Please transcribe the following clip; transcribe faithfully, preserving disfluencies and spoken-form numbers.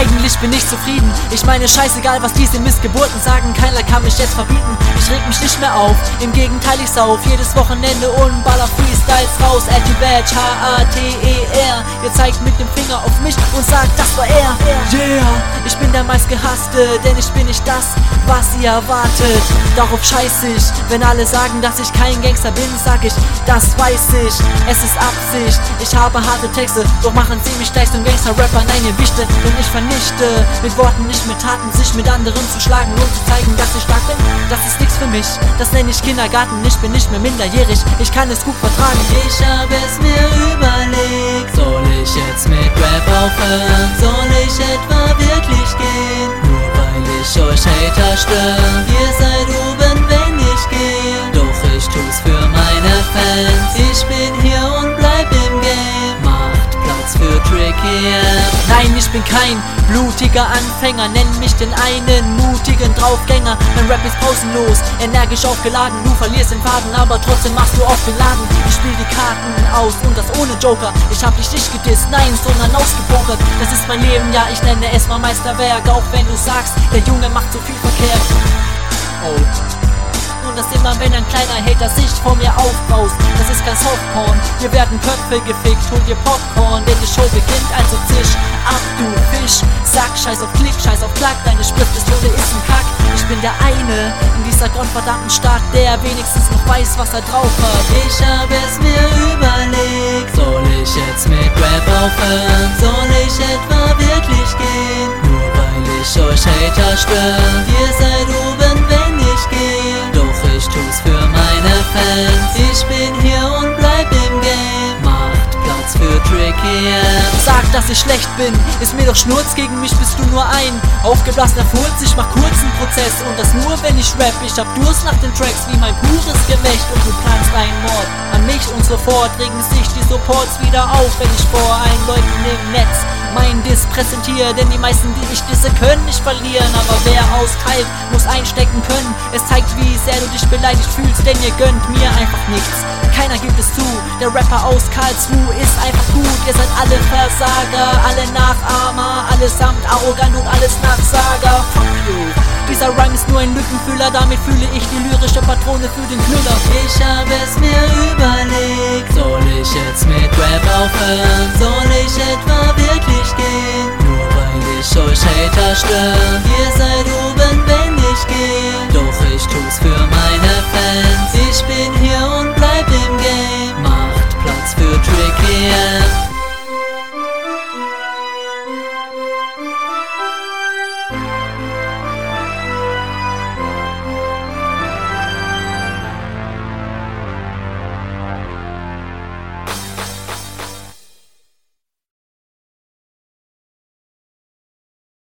Eigentlich bin ich zufrieden. Ich meine, scheißegal, was diese Missgeburten sagen, keiner kann mich jetzt verbieten. Ich reg mich nicht mehr auf, im Gegenteil, ich sauf jedes Wochenende und baller Freestyles raus. Anti-Badge, H A T E R. Ihr zeigt mit dem Finger auf mich und sagt, das war er. Yeah, ich bin der meistgehasste, denn ich bin nicht das, was ihr erwartet. Darauf scheiß ich, wenn alle sagen, dass ich kein Gangster bin, sag ich, das weiß ich. Es ist Absicht, ich habe harte Texte, doch machen sie mich gleich zum Gangster-Rapper. Nein, ihr Wichte, denn ich vernichte mit Worten, nicht mit Taten, sich mit anderen zu schlagen und zu zeigen, dass ich stark bin. Das ist nichts für mich, das nenne ich Kindergarten. Ich bin nicht mehr minderjährig, ich kann es gut vertragen. Ich habe es mir überlegt, soll ich jetzt mit Rap aufhören? Soll ich etwa wirklich gehen? Nur weil ich euch Hater störe. Ihr seid oben, wenn ich gehe, doch ich tu's für meine Fans. Ich bin hier und bleib im Game, macht Platz für Tricky M. Nein, ich bin kein blutiger Anfänger, nenn mich den einen mutigen Draufgänger. Mein Rap ist pausenlos, energisch aufgeladen. Du verlierst den Faden, aber trotzdem machst du auf den Laden. Ich spiel die Karten aus und das ohne Joker. Ich hab dich nicht gedisst, nein, sondern ausgepokert. Das ist mein Leben, ja, ich nenne es mal Meisterwerk. Auch wenn du sagst, der Junge macht so viel Verkehr. Oh. Und das immer, wenn ein kleiner Hater sich vor mir aufbaust. Das ist kein Softporn, hier werden Köpfe gefickt. Hol dir Popcorn, denn die Show beginnt, also zisch ab, du Fisch. Sag Scheiß auf Klick, Scheiß auf Klack, deine Spritzpistole ist ein Kack. Ich bin der eine in dieser gottverdammten Stadt, der wenigstens noch weiß, was er drauf hat. Ich habe es mir überlegt, soll ich jetzt mit Rap aufhören? Soll ich etwa wirklich gehen? Nur weil ich euch Hater störe. Ihr seid oben, wenn ich gehe, doch ich tu's für meine Fans. Ich bin hier und bleib im Game, macht Platz für Tricky M. Sag, dass ich schlecht bin, ist mir doch Schnurz, gegen mich bist du nur ein aufgeblasener Furz. Ich mach kurzen Prozess und das nur, wenn ich rap. Ich hab Durst nach den Tracks wie mein pures Gemächt und du planst einen Mord an mich und sofort regen sich die Supports wieder auf, wenn ich vor allen Leuten im Netz mein Diss präsentiere. Denn die meisten, die ich disse, können nicht verlieren, aber wer austeilt, muss einstecken können. Es zeigt, wie sehr du dich beleidigt fühlst, denn ihr gönnt mir einfach nichts. Keiner gibt es zu, der Rapper aus Karlsruhe ist einfach gut. Ihr seid alle Versager, alle Nachahmer, allesamt arrogant und alles Nachsager. Fuck you. Dieser Rhyme ist nur ein Lückenfüller, damit fühle ich die lyrische Patrone für den Knüller. Ich habe es mir überlegt, soll ich jetzt mit Rap aufhören? Soll ich etwa wirklich gehen? Nur weil ich euch Hater störe. Ihr seid oben, wenn ich gehe, doch ich tu's für meine Fans. Ich bin hier und bleib im Game, macht Platz für Tricky M.